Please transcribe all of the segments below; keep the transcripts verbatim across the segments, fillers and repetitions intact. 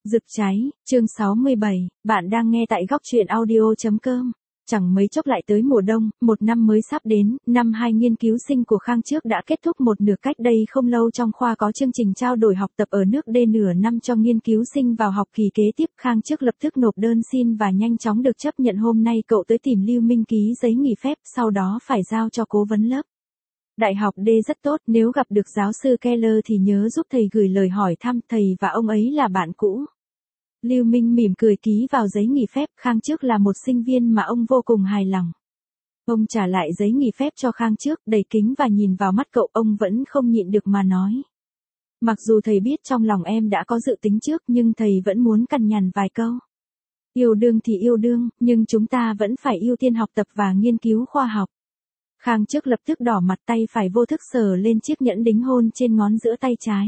Rực cháy, chương sáu mươi bảy, bạn đang nghe tại góc truyện audio.com. Chẳng mấy chốc lại tới mùa đông, một năm mới sắp đến, năm hai nghiên cứu sinh của Khang trước đã kết thúc một nửa cách đây không lâu trong khoa có chương trình trao đổi học tập ở nước D nửa năm cho nghiên cứu sinh vào học kỳ kế tiếp. Khang trước lập tức nộp đơn xin và nhanh chóng được chấp nhận. Hôm nay cậu tới tìm Lưu Minh ký giấy nghỉ phép, sau đó phải giao cho cố vấn lớp. Đại học D rất tốt, nếu gặp được giáo sư Keller thì nhớ giúp thầy gửi lời hỏi thăm, thầy và ông ấy là bạn cũ. Lưu Minh mỉm cười ký vào giấy nghỉ phép. Khang trước là một sinh viên mà ông vô cùng hài lòng. Ông trả lại giấy nghỉ phép cho Khang trước, đầy kính và nhìn vào mắt cậu, ông vẫn không nhịn được mà nói. Mặc dù thầy biết trong lòng em đã có dự tính trước, nhưng thầy vẫn muốn cằn nhằn vài câu. Yêu đương thì yêu đương, nhưng chúng ta vẫn phải ưu tiên học tập và nghiên cứu khoa học. Khang trước lập tức đỏ mặt, tay phải vô thức sờ lên chiếc nhẫn đính hôn trên ngón giữa tay trái.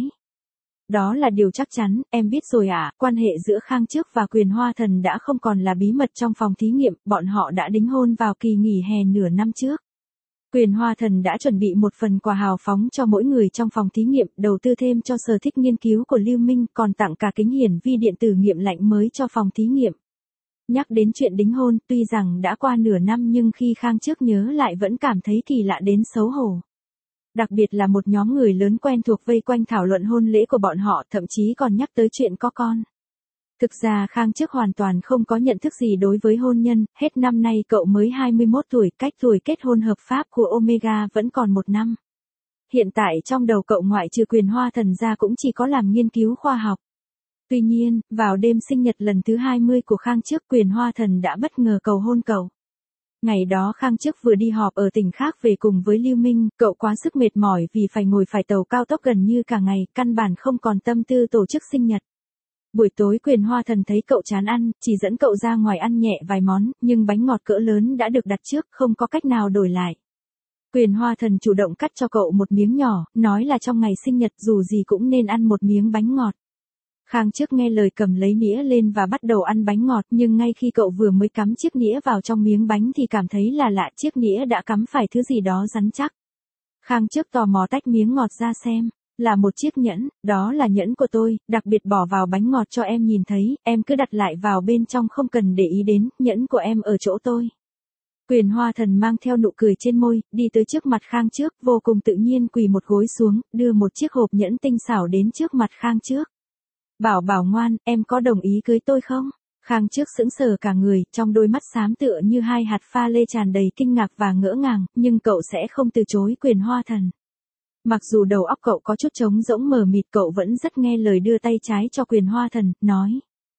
Đó là điều chắc chắn, em biết rồi ạ. À, quan hệ giữa Khang trước và Quyền Hoa Thần đã không còn là bí mật trong phòng thí nghiệm, bọn họ đã đính hôn vào kỳ nghỉ hè nửa năm trước. Quyền Hoa Thần đã chuẩn bị một phần quà hào phóng cho mỗi người trong phòng thí nghiệm, đầu tư thêm cho sở thích nghiên cứu của Lưu Minh, còn tặng cả kính hiển vi điện tử nghiệm lạnh mới cho phòng thí nghiệm. Nhắc đến chuyện đính hôn, tuy rằng đã qua nửa năm nhưng khi Khang trước nhớ lại vẫn cảm thấy kỳ lạ đến xấu hổ. Đặc biệt là một nhóm người lớn quen thuộc vây quanh thảo luận hôn lễ của bọn họ, thậm chí còn nhắc tới chuyện có con. Thực ra Khang trước hoàn toàn không có nhận thức gì đối với hôn nhân, hết năm nay cậu mới hai mươi mốt tuổi, cách tuổi kết hôn hợp pháp của Omega vẫn còn một năm. Hiện tại trong đầu cậu ngoại trừ Quyền Hoa Thần ra cũng chỉ có làm nghiên cứu khoa học. Tuy nhiên, vào đêm sinh nhật lần thứ hai mươi của Khang trước, Quyền Hoa Thần đã bất ngờ cầu hôn cậu. Ngày đó Khang trước vừa đi họp ở tỉnh khác về cùng với Lưu Minh, cậu quá sức mệt mỏi vì phải ngồi phải tàu cao tốc gần như cả ngày, căn bản không còn tâm tư tổ chức sinh nhật. Buổi tối Quyền Hoa Thần thấy cậu chán ăn, chỉ dẫn cậu ra ngoài ăn nhẹ vài món, nhưng bánh ngọt cỡ lớn đã được đặt trước, không có cách nào đổi lại. Quyền Hoa Thần chủ động cắt cho cậu một miếng nhỏ, nói là trong ngày sinh nhật dù gì cũng nên ăn một miếng bánh ngọt. Khang trước nghe lời cầm lấy nĩa lên và bắt đầu ăn bánh ngọt, nhưng ngay khi cậu vừa mới cắm chiếc nĩa vào trong miếng bánh thì cảm thấy là lạ, chiếc nĩa đã cắm phải thứ gì đó rắn chắc. Khang trước tò mò tách miếng ngọt ra xem, là một chiếc nhẫn, đó là nhẫn của tôi, đặc biệt bỏ vào bánh ngọt cho em nhìn thấy, em cứ đặt lại vào bên trong không cần để ý đến, nhẫn của em ở chỗ tôi. Quyền Hoa Thần mang theo nụ cười trên môi, đi tới trước mặt Khang trước, vô cùng tự nhiên quỳ một gối xuống, đưa một chiếc hộp nhẫn tinh xảo đến trước mặt Khang trước. Bảo bảo ngoan, em có đồng ý cưới tôi không? Khang trước sững sờ cả người, trong đôi mắt xám tựa như hai hạt pha lê tràn đầy kinh ngạc và ngỡ ngàng, nhưng cậu sẽ không từ chối Quyền Hoa Thần. Mặc dù đầu óc cậu có chút trống rỗng mờ mịt, cậu vẫn rất nghe lời đưa tay trái cho Quyền Hoa Thần, nói.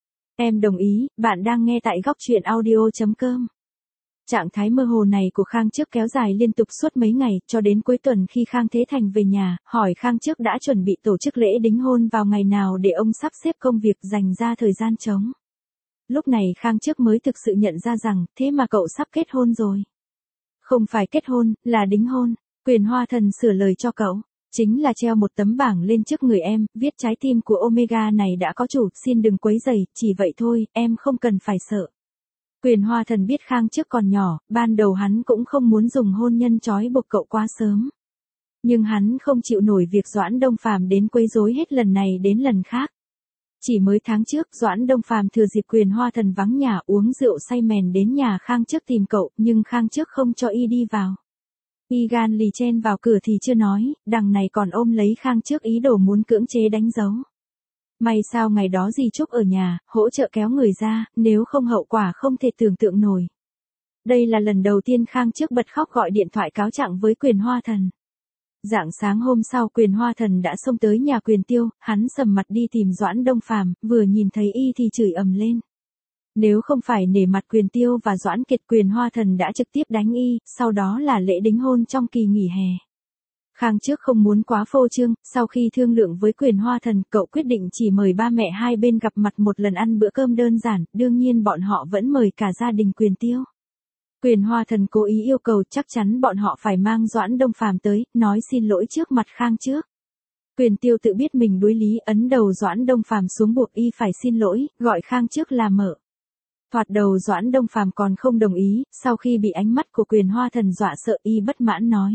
Em đồng ý, bạn đang nghe tại góc truyện audio.com. Trạng thái mơ hồ này của Khang trước kéo dài liên tục suốt mấy ngày, cho đến cuối tuần khi Khang Thế Thành về nhà, hỏi Khang trước đã chuẩn bị tổ chức lễ đính hôn vào ngày nào để ông sắp xếp công việc dành ra thời gian trống. Lúc này Khang trước mới thực sự nhận ra rằng, thế mà cậu sắp kết hôn rồi. Không phải kết hôn, là đính hôn. Quyền Hoa Thần sửa lời cho cậu. Chính là treo một tấm bảng lên trước người em, viết trái tim của Omega này đã có chủ, xin đừng quấy rầy, chỉ vậy thôi, em không cần phải sợ. Quyền Hoa Thần biết Khang trước còn nhỏ, ban đầu hắn cũng không muốn dùng hôn nhân trói buộc cậu quá sớm. Nhưng hắn không chịu nổi việc Doãn Đông Phàm đến quấy rối hết lần này đến lần khác. Chỉ mới tháng trước, Doãn Đông Phàm thừa dịp Quyền Hoa Thần vắng nhà uống rượu say mèn đến nhà Khang trước tìm cậu, nhưng Khang trước không cho y đi vào. Y gan lì chen vào cửa thì chưa nói, đằng này còn ôm lấy Khang trước ý đồ muốn cưỡng chế đánh dấu. May sao ngày đó dì Trúc ở nhà, hỗ trợ kéo người ra, nếu không hậu quả không thể tưởng tượng nổi. Đây là lần đầu tiên Khang trước bật khóc gọi điện thoại cáo trạng với Quyền Hoa Thần. Rạng sáng hôm sau Quyền Hoa Thần đã xông tới nhà Quyền Tiêu, hắn sầm mặt đi tìm Doãn Đông Phàm, vừa nhìn thấy y thì chửi ầm lên. Nếu không phải nể mặt Quyền Tiêu và Doãn Kiệt, Quyền Hoa Thần đã trực tiếp đánh y, sau đó là lễ đính hôn trong kỳ nghỉ hè. Khang trước không muốn quá phô trương, sau khi thương lượng với Quyền Hoa Thần, cậu quyết định chỉ mời ba mẹ hai bên gặp mặt một lần ăn bữa cơm đơn giản, đương nhiên bọn họ vẫn mời cả gia đình Quyền Tiêu. Quyền Hoa Thần cố ý yêu cầu chắc chắn bọn họ phải mang Doãn Đông Phàm tới, nói xin lỗi trước mặt Khang trước. Quyền Tiêu tự biết mình đuối lý, ấn đầu Doãn Đông Phàm xuống buộc y phải xin lỗi, gọi Khang trước là mợ. Thoạt đầu Doãn Đông Phàm còn không đồng ý, sau khi bị ánh mắt của Quyền Hoa Thần dọa sợ y bất mãn nói.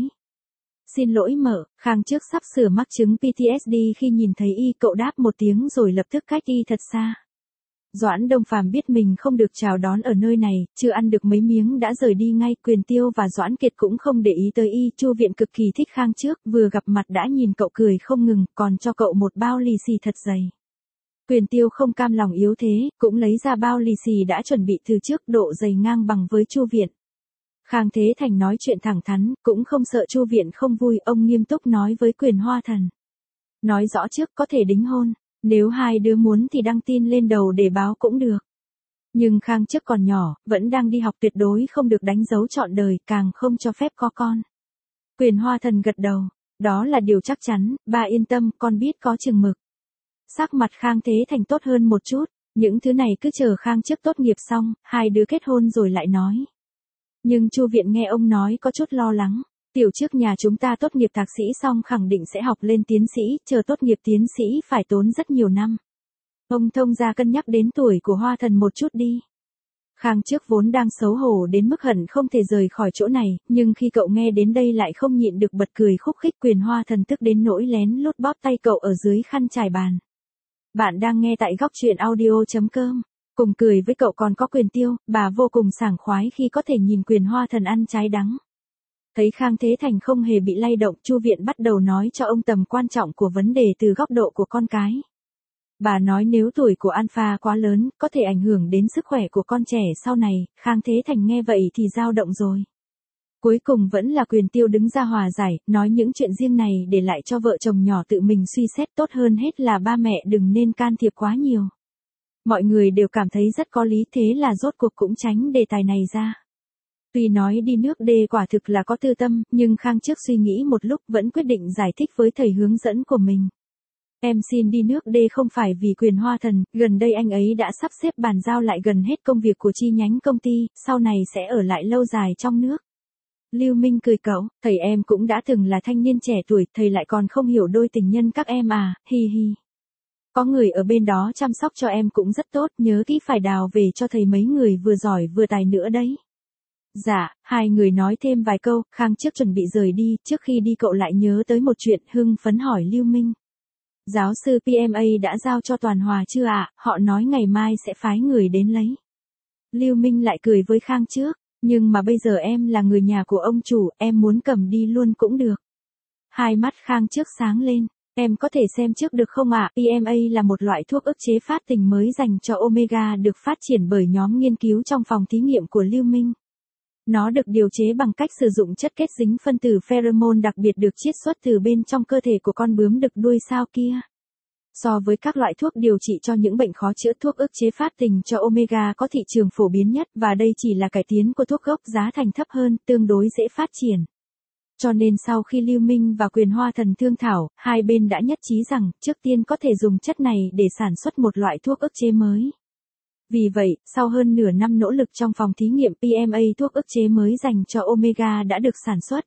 Xin lỗi mợ, Khang trước sắp sửa mắc chứng pê tê ét đê khi nhìn thấy y, cậu đáp một tiếng rồi lập tức cách y thật xa. Doãn Đông Phàm biết mình không được chào đón ở nơi này, chưa ăn được mấy miếng đã rời đi ngay. Quyền Tiêu và Doãn Kiệt cũng không để ý tới y. Chu Viện cực kỳ thích Khang Trước, vừa gặp mặt đã nhìn cậu cười không ngừng, còn cho cậu một bao lì xì thật dày. Quyền Tiêu không cam lòng yếu thế, cũng lấy ra bao lì xì đã chuẩn bị từ trước, độ dày ngang bằng với Chu Viện. Khang Thế Thành nói chuyện thẳng thắn, cũng không sợ Chu Viện không vui, ông nghiêm túc nói với Quyền Hoa Thần. Nói rõ trước có thể đính hôn, nếu hai đứa muốn thì đăng tin lên đầu để báo cũng được. Nhưng Khang Trước còn nhỏ, vẫn đang đi học, tuyệt đối không được đánh dấu trọn đời, càng không cho phép có con. Quyền Hoa Thần gật đầu, đó là điều chắc chắn, ba yên tâm, con biết có chừng mực. Sắc mặt Khang Thế Thành tốt hơn một chút, những thứ này cứ chờ Khang Trước tốt nghiệp xong, hai đứa kết hôn rồi lại nói. Nhưng Chu Viện nghe ông nói có chút lo lắng. Tiểu Trước nhà chúng ta tốt nghiệp thạc sĩ xong khẳng định sẽ học lên tiến sĩ, chờ tốt nghiệp tiến sĩ phải tốn rất nhiều năm. Ông thông ra cân nhắc đến tuổi của Hoa Thần một chút đi. Khang Trước vốn đang xấu hổ đến mức hận không thể rời khỏi chỗ này, nhưng khi cậu nghe đến đây lại không nhịn được bật cười khúc khích. Quyền Hoa Thần tức đến nỗi lén lút bóp tay cậu ở dưới khăn trải bàn. Bạn đang nghe tại góc truyện audio chấm com. Cùng cười với cậu còn có Quyền Tiêu, bà vô cùng sảng khoái khi có thể nhìn Quyền Hoa Thần ăn trái đắng. Thấy Khang Thế Thành không hề bị lay động, Chu Viện bắt đầu nói cho ông tầm quan trọng của vấn đề từ góc độ của con cái. Bà nói nếu tuổi của Alpha quá lớn, có thể ảnh hưởng đến sức khỏe của con trẻ sau này. Khang Thế Thành nghe vậy thì dao động rồi. Cuối cùng vẫn là Quyền Tiêu đứng ra hòa giải, nói những chuyện riêng này để lại cho vợ chồng nhỏ tự mình suy xét, tốt hơn hết là ba mẹ đừng nên can thiệp quá nhiều. Mọi người đều cảm thấy rất có lý, thế là rốt cuộc cũng tránh đề tài này ra. Tuy nói đi nước đê quả thực là có tư tâm, nhưng Khang Trước suy nghĩ một lúc vẫn quyết định giải thích với thầy hướng dẫn của mình. Em xin đi nước đê không phải vì Quyền Hoa Thần, gần đây anh ấy đã sắp xếp bàn giao lại gần hết công việc của chi nhánh công ty, sau này sẽ ở lại lâu dài trong nước. Lưu Minh cười cậu, thầy em cũng đã từng là thanh niên trẻ tuổi, thầy lại còn không hiểu đôi tình nhân các em à, hi hi. Có người ở bên đó chăm sóc cho em cũng rất tốt, nhớ kỹ phải đào về cho thầy mấy người vừa giỏi vừa tài nữa đấy. Dạ, hai người nói thêm vài câu, Khang Trước chuẩn bị rời đi, trước khi đi cậu lại nhớ tới một chuyện, hưng phấn hỏi Lưu Minh. Giáo sư pê em a đã giao cho Toàn Hòa chưa ạ, họ nói ngày mai sẽ phái người đến lấy. Lưu Minh lại cười với Khang Trước, nhưng mà bây giờ em là người nhà của ông chủ, em muốn cầm đi luôn cũng được. Hai mắt Khang Trước sáng lên, em có thể xem trước được không ạ? pê em a là một loại thuốc ức chế phát tình mới dành cho Omega được phát triển bởi nhóm nghiên cứu trong phòng thí nghiệm của Lưu Minh. Nó được điều chế bằng cách sử dụng chất kết dính phân tử pheromone đặc biệt được chiết xuất từ bên trong cơ thể của con bướm đực đuôi sao kia. So với các loại thuốc điều trị cho những bệnh khó chữa, thuốc ức chế phát tình cho Omega có thị trường phổ biến nhất, và đây chỉ là cải tiến của thuốc gốc, giá thành thấp hơn, tương đối dễ phát triển. Cho nên sau khi Lưu Minh và Quyền Hoa Thần thương thảo, hai bên đã nhất trí rằng, trước tiên có thể dùng chất này để sản xuất một loại thuốc ức chế mới. Vì vậy, sau hơn nửa năm nỗ lực trong phòng thí nghiệm, pê em a thuốc ức chế mới dành cho Omega đã được sản xuất.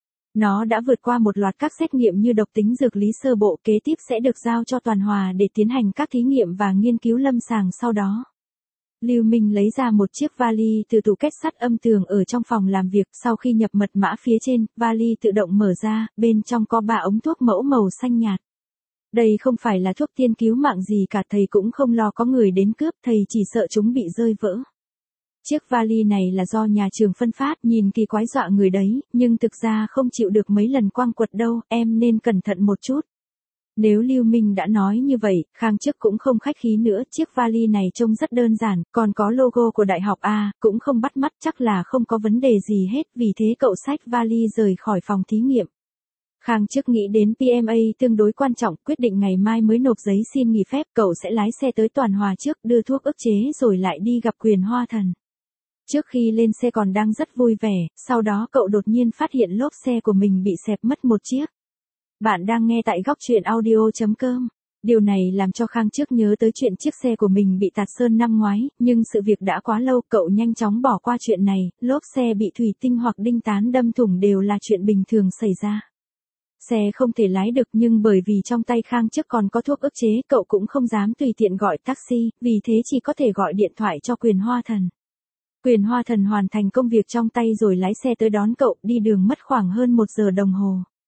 Nó đã vượt qua một loạt các xét nghiệm như độc tính dược lý sơ bộ, kế tiếp sẽ được giao cho Toàn Hòa để tiến hành các thí nghiệm và nghiên cứu lâm sàng sau đó. Lưu Minh lấy ra một chiếc vali từ tủ kết sắt âm tường ở trong phòng làm việc, sau khi nhập mật mã phía trên, vali tự động mở ra, bên trong có ba ống thuốc mẫu màu xanh nhạt. Đây không phải là thuốc tiên cứu mạng gì cả, thầy cũng không lo có người đến cướp, thầy chỉ sợ chúng bị rơi vỡ. Chiếc vali này là do nhà trường phân phát, nhìn kỳ quái dọa người đấy, nhưng thực ra không chịu được mấy lần quăng quật đâu, em nên cẩn thận một chút. Nếu Lưu Minh đã nói như vậy, Khang Trước cũng không khách khí nữa, chiếc vali này trông rất đơn giản, còn có logo của đại học A, cũng không bắt mắt, chắc là không có vấn đề gì hết, vì thế cậu xách vali rời khỏi phòng thí nghiệm. Khang Trước nghĩ đến pê em a tương đối quan trọng, quyết định ngày mai mới nộp giấy xin nghỉ phép, cậu sẽ lái xe tới Toàn Hòa trước, đưa thuốc ức chế rồi lại đi gặp Quyền Hoa Thần. Trước khi lên xe còn đang rất vui vẻ, sau đó cậu đột nhiên phát hiện lốp xe của mình bị xẹp mất một chiếc. Bạn đang nghe tại góc truyện audio chấm com. Điều này làm cho Khang Trước nhớ tới chuyện chiếc xe của mình bị tạt sơn năm ngoái, nhưng sự việc đã quá lâu, cậu nhanh chóng bỏ qua chuyện này, lốp xe bị thủy tinh hoặc đinh tán đâm thủng đều là chuyện bình thường xảy ra. Xe không thể lái được, nhưng bởi vì trong tay Khang Trước còn có thuốc ức chế, cậu cũng không dám tùy tiện gọi taxi, vì thế chỉ có thể gọi điện thoại cho Quyền Hoa Thần. Quyền Hoa Thần hoàn thành công việc trong tay rồi lái xe tới đón cậu, đi đường mất khoảng hơn một giờ đồng hồ.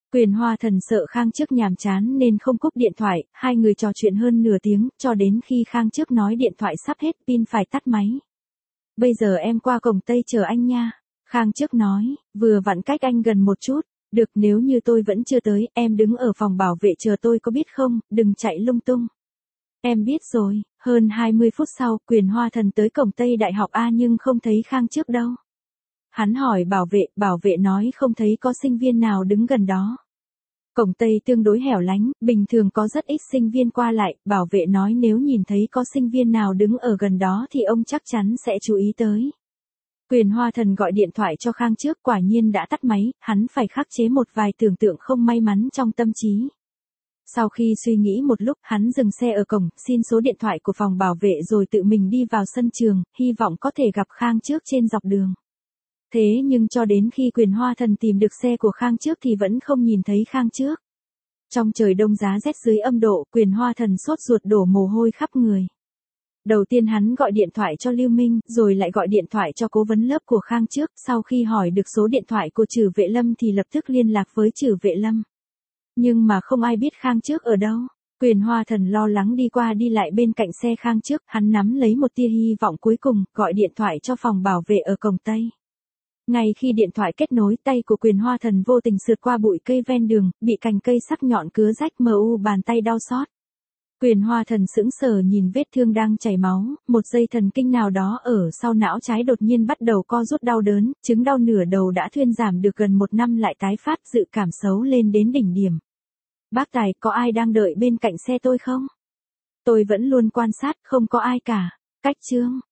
Quyền Hoa Thần sợ Khang Trước nhàm chán nên không cúp điện thoại, hai người trò chuyện hơn nửa tiếng, cho đến khi Khang Trước nói điện thoại sắp hết pin phải tắt máy. Bây giờ em qua cổng Tây chờ anh nha. Khang Trước nói, vừa vặn cách anh gần một chút. Được, nếu như tôi vẫn chưa tới, em đứng ở phòng bảo vệ chờ tôi có biết không, đừng chạy lung tung. Em biết rồi. Hơn hai mươi phút sau, Quyền Hoa Thần tới cổng Tây Đại học A nhưng không thấy Khang Trước đâu. Hắn hỏi bảo vệ, bảo vệ nói không thấy có sinh viên nào đứng gần đó. Cổng Tây tương đối hẻo lánh, bình thường có rất ít sinh viên qua lại, bảo vệ nói nếu nhìn thấy có sinh viên nào đứng ở gần đó thì ông chắc chắn sẽ chú ý tới. Quyền Hoa Thần gọi điện thoại cho Khang Trước, quả nhiên đã tắt máy, hắn phải khắc chế một vài tưởng tượng không may mắn trong tâm trí. Sau khi suy nghĩ một lúc, hắn dừng xe ở cổng, xin số điện thoại của phòng bảo vệ rồi tự mình đi vào sân trường, hy vọng có thể gặp Khang Trước trên dọc đường. Thế nhưng cho đến khi Quyền Hoa Thần tìm được xe của Khang Trước thì vẫn không nhìn thấy Khang Trước. Trong trời đông giá rét dưới âm độ, Quyền Hoa Thần sốt ruột đổ mồ hôi khắp người. Đầu tiên hắn gọi điện thoại cho Lưu Minh, rồi lại gọi điện thoại cho cố vấn lớp của Khang Trước, sau khi hỏi được số điện thoại của Trử Vệ Lâm thì lập tức liên lạc với Trử Vệ Lâm. Nhưng mà không ai biết Khang Trước ở đâu. Quyền Hoa Thần lo lắng đi qua đi lại bên cạnh xe Khang Trước, hắn nắm lấy một tia hy vọng cuối cùng, gọi điện thoại cho phòng bảo vệ ở cổng Tây. Ngay khi điện thoại kết nối, tay của Quyền Hoa Thần vô tình sượt qua bụi cây ven đường, bị cành cây sắc nhọn cứa rách mờ u bàn tay đau xót. Quyền Hoa Thần sững sờ nhìn vết thương đang chảy máu, một dây thần kinh nào đó ở sau não trái đột nhiên bắt đầu co rút đau đớn, chứng đau nửa đầu đã thuyên giảm được gần một năm lại tái phát, dự cảm xấu lên đến đỉnh điểm. Bác Tài, có ai đang đợi bên cạnh xe tôi không? Tôi vẫn luôn quan sát, không có ai cả. Cách chương